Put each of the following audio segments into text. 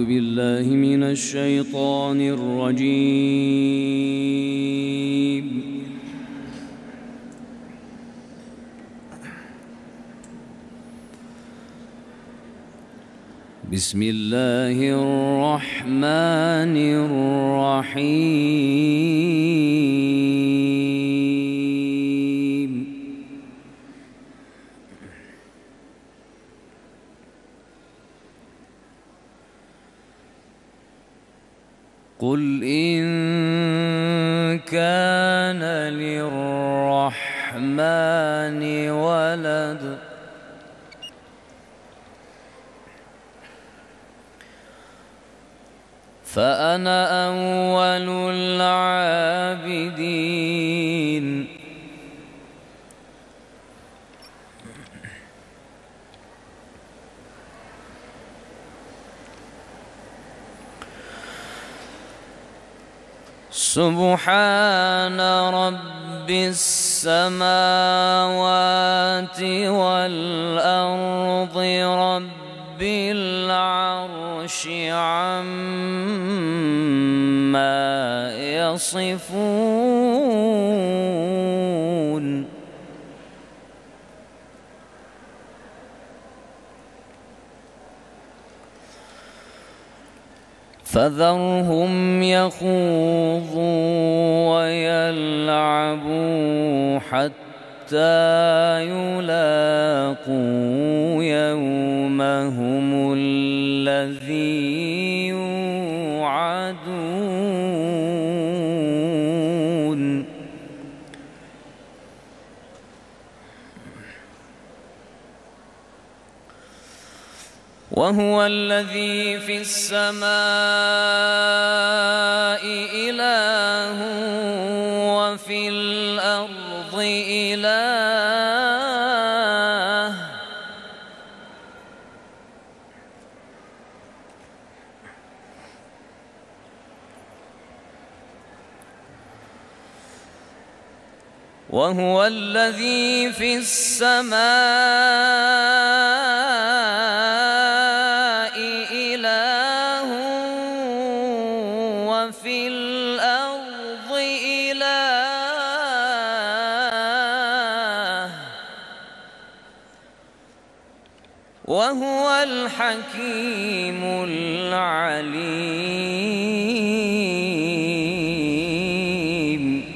بالله من الشيطان الرجيم. بسم الله الرحمن الرحيم. قل إن كان للرحمن ولد فأنا أول العابدين. سبحان رب السماوات والأرض رب العرش عما يصفون. فذرهم يخوضوا ويلعبوا حتى يلاقوا يومهم الذي يوعدون. وهو الذي في السماء إله وفي الأرض إله. وهو الذي في السماء إله وفي الأرض إله وهو الحكيم العليم.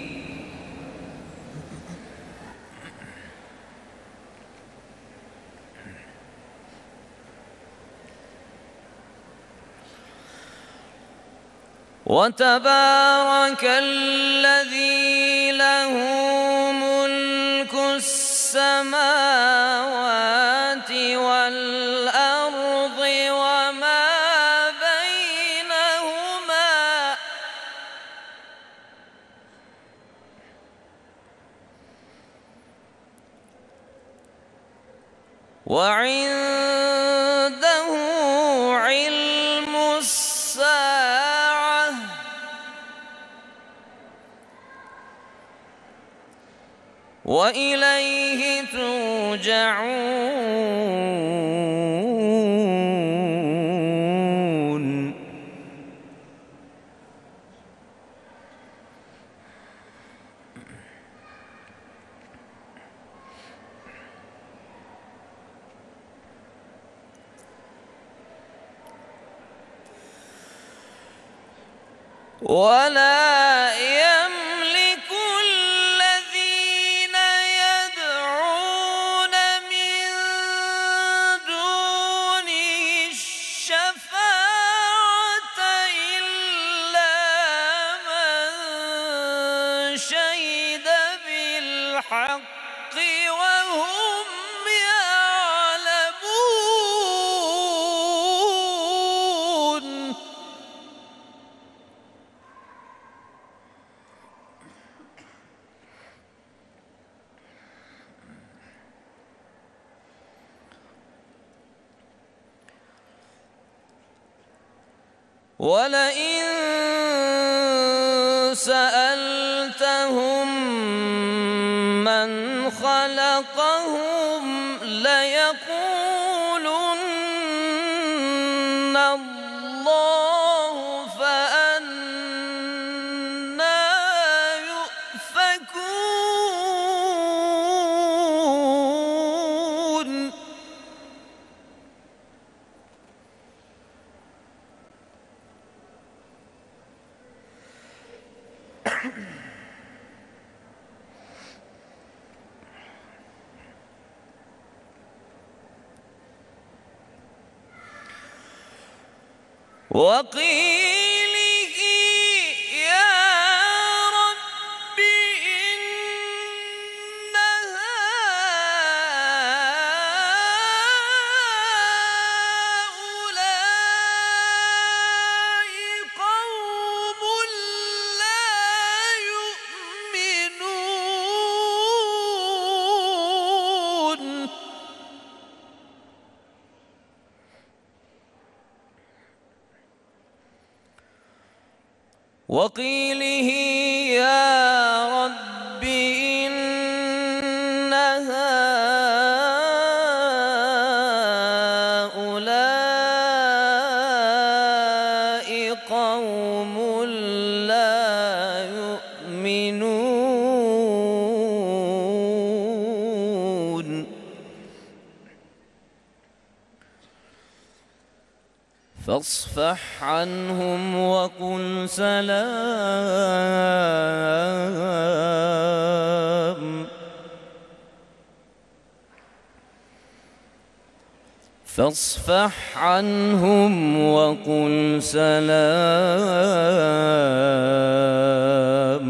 وتبارك الذي له ملك السماوات والأرض وما بينهما وعنده علم الساعة وإليه ترجعون. ولا يملك الذين يدعون من دونه الشفاعة إلا من شهد بالحق وهم يعلمون. ولئن سألتهم من خلقهم ليقولن الله. وقيله يا رب إن هؤلاء قوم لا يؤمنون. وقيله يا رب إن هؤلاء قوم لا يؤمنون. فاصفح عنهم وقل سلام. فاصفح عنهم وقل سلام.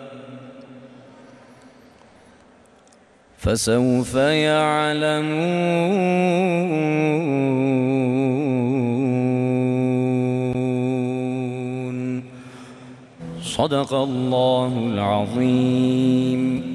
فسوف يعلمون. صدق الله العظيم.